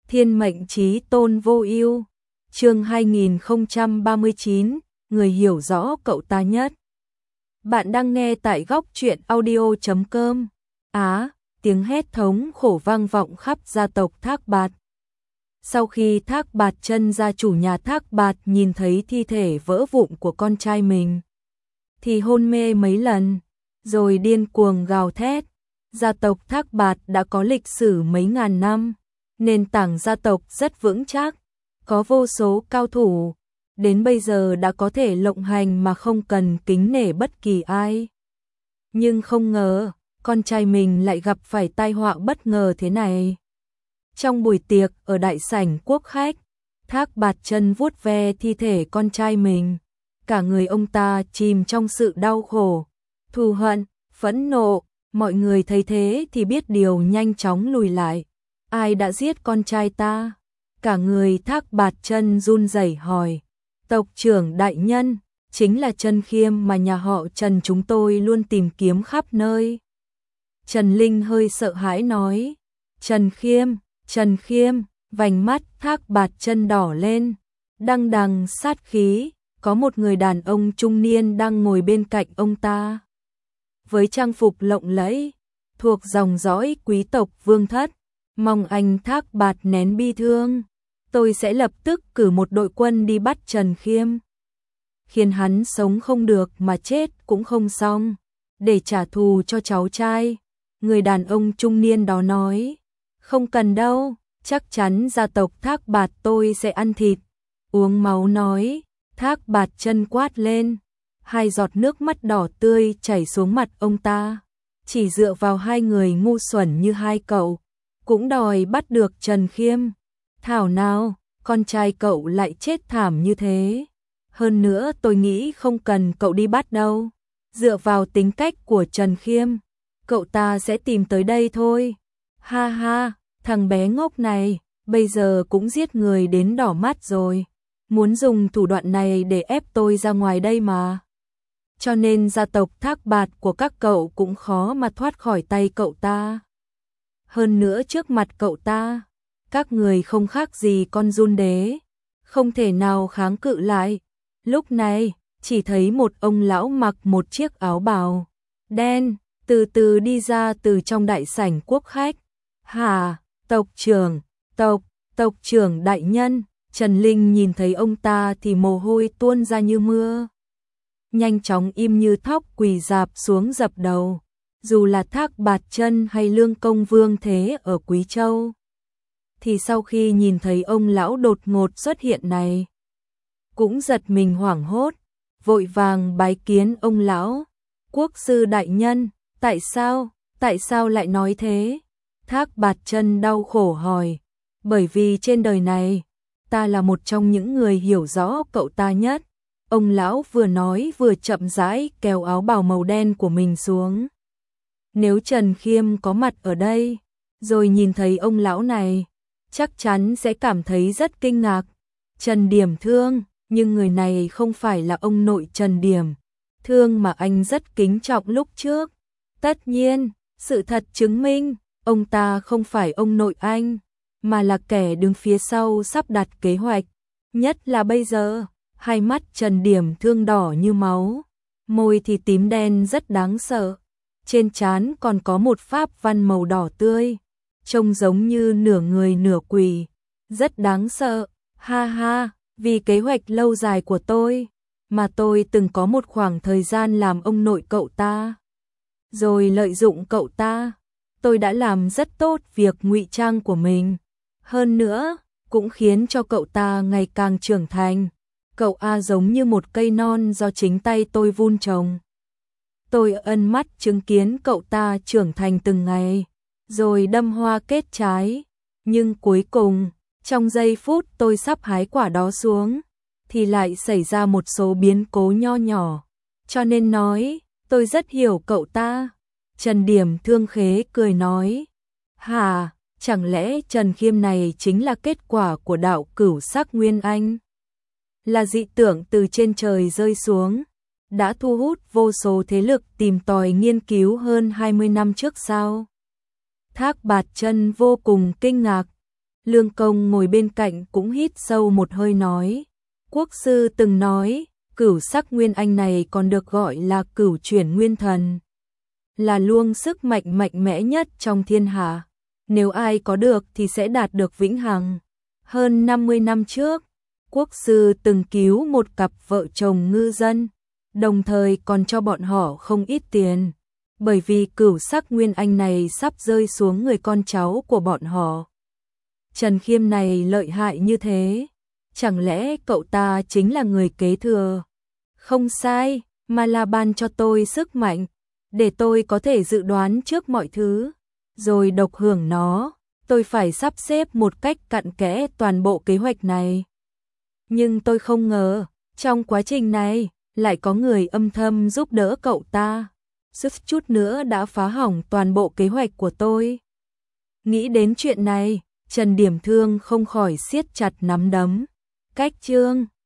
Thiên mệnh chí tôn vô ưu. Chương 2039, người hiểu rõ cậu ta nhất. Bạn đang nghe tại góc truyện audio.com. Tiếng hét thống khổ vang vọng khắp gia tộc Thác Bạt. Sau khi Thác Bạt Chân, gia chủ nhà Thác Bạt, nhìn thấy thi thể vỡ vụn của con trai mình thì hôn mê mấy lần, rồi điên cuồng gào thét. Gia tộc Thác Bạt đã có lịch sử mấy ngàn năm, nền tảng gia tộc rất vững chắc, có vô số cao thủ, đến bây giờ đã có thể lộng hành mà không cần kính nể bất kỳ ai. Nhưng không ngờ, con trai mình lại gặp phải tai họa bất ngờ thế này. Trong buổi tiệc ở đại sảnh quốc khách, Thác Bạt Chân vuốt ve thi thể con trai mình, cả người ông ta chìm trong sự đau khổ, thù hận, phẫn nộ. Mọi người thấy thế thì biết điều, nhanh chóng lùi lại. Ai đã giết con trai ta? Cả người Thác Bạt Chân run rẩy hỏi. Tộc trưởng đại nhân, chính là Trần Khiêm mà nhà họ Trần chúng tôi luôn tìm kiếm khắp nơi. Trần Linh hơi sợ hãi nói. Trần Khiêm, vành mắt Thác Bạt Chân đỏ lên, đằng đằng sát khí. Có một người đàn ông trung niên đang ngồi bên cạnh ông ta, với trang phục lộng lẫy, thuộc dòng dõi quý tộc Vương Thất. Mong anh Thác Bạt nén bi thương, tôi sẽ lập tức cử một đội quân đi bắt Trần Khiêm, khiến hắn sống không được mà chết cũng không xong, để trả thù cho cháu trai. Người đàn ông trung niên đó nói. Không cần đâu, chắc chắn gia tộc Thác Bạt tôi sẽ ăn thịt, uống máu nói. Thác Bạt Chân quát lên, hai giọt nước mắt đỏ tươi chảy xuống mặt ông ta. Chỉ dựa vào hai người ngu xuẩn như hai cậu cũng đòi bắt được Trần Khiêm. Thảo nào, con trai cậu lại chết thảm như thế. Hơn nữa tôi nghĩ không cần cậu đi bắt đâu. Dựa vào tính cách của Trần Khiêm, cậu ta sẽ tìm tới đây thôi. Ha ha, thằng bé ngốc này, bây giờ cũng giết người đến đỏ mắt rồi. Muốn dùng thủ đoạn này để ép tôi ra ngoài đây mà. Cho nên gia tộc Thác Bạt của các cậu cũng khó mà thoát khỏi tay cậu ta. Hơn nữa trước mặt cậu ta, các người không khác gì con giun đế, không thể nào kháng cự lại. Lúc này, chỉ thấy một ông lão mặc một chiếc áo bào đen, từ từ đi ra từ trong đại sảnh quốc khách. Hả, tộc trưởng đại nhân. Trần Linh nhìn thấy ông ta thì mồ hôi tuôn ra như mưa. Nhanh chóng im như thóc quỳ rạp xuống dập đầu. Dù là Thác Bạt Chân hay Lương Công Vương Thế ở Quý Châu, thì sau khi nhìn thấy ông lão đột ngột xuất hiện này, cũng giật mình hoảng hốt, vội vàng bái kiến ông lão. Quốc sư đại nhân, tại sao lại nói thế? Thác Bạt Chân đau khổ hỏi. Bởi vì trên đời này, ta là một trong những người hiểu rõ cậu ta nhất. Ông lão vừa nói vừa chậm rãi kéo áo bào màu đen của mình xuống. Nếu Trần Khiêm có mặt ở đây, rồi nhìn thấy ông lão này, chắc chắn sẽ cảm thấy rất kinh ngạc. Trần Điểm Thương, nhưng người này không phải là ông nội Trần Điểm Thương mà anh rất kính trọng lúc trước. Tất nhiên, sự thật chứng minh, ông ta không phải ông nội anh, mà là kẻ đứng phía sau sắp đặt kế hoạch. Nhất là bây giờ, hai mắt Trần Điểm Thương đỏ như máu, môi thì tím đen rất đáng sợ. Trên trán còn có một pháp văn màu đỏ tươi, trông giống như nửa người nửa quỷ, rất đáng sợ. Ha ha, vì kế hoạch lâu dài của tôi, mà tôi từng có một khoảng thời gian làm ông nội cậu ta, rồi lợi dụng cậu ta. Tôi đã làm rất tốt việc ngụy trang của mình. Hơn nữa, cũng khiến cho cậu ta ngày càng trưởng thành. Cậu A giống như một cây non do chính tay tôi vun trồng. Tôi ân mắt chứng kiến cậu ta trưởng thành từng ngày, rồi đâm hoa kết trái. Nhưng cuối cùng, trong giây phút tôi sắp hái quả đó xuống, thì lại xảy ra một số biến cố nho nhỏ. Cho nên nói, tôi rất hiểu cậu ta. Trần Điểm Thương khế cười nói. Hả? Chẳng lẽ Trần Khiêm này chính là kết quả của đạo cửu sắc nguyên anh? Là dị tưởng từ trên trời rơi xuống, đã thu hút vô số thế lực tìm tòi nghiên cứu hơn 20 năm trước sao? Thác Bạt Chân vô cùng kinh ngạc. Lương Công ngồi bên cạnh cũng hít sâu một hơi nói. Quốc sư từng nói, cửu sắc nguyên anh này còn được gọi là cửu chuyển nguyên thần. Là luồng sức mạnh mạnh mẽ nhất trong thiên hạ. Nếu ai có được thì sẽ đạt được vĩnh hằng. Hơn 50 năm trước, quốc sư từng cứu một cặp vợ chồng ngư dân, đồng thời còn cho bọn họ không ít tiền. Bởi vì cửu sắc nguyên anh này sắp rơi xuống người con cháu của bọn họ. Trần Khiêm này lợi hại như thế, chẳng lẽ cậu ta chính là người kế thừa? Không sai, mà là ban cho tôi sức mạnh, để tôi có thể dự đoán trước mọi thứ, rồi độc hưởng nó. Tôi phải sắp xếp một cách cặn kẽ toàn bộ kế hoạch này. Nhưng tôi không ngờ, trong quá trình này, lại có người âm thầm giúp đỡ cậu ta. Suýt chút nữa đã phá hỏng toàn bộ kế hoạch của tôi. Nghĩ đến chuyện này, Trần Điểm Thương không khỏi siết chặt nắm đấm. Cách chương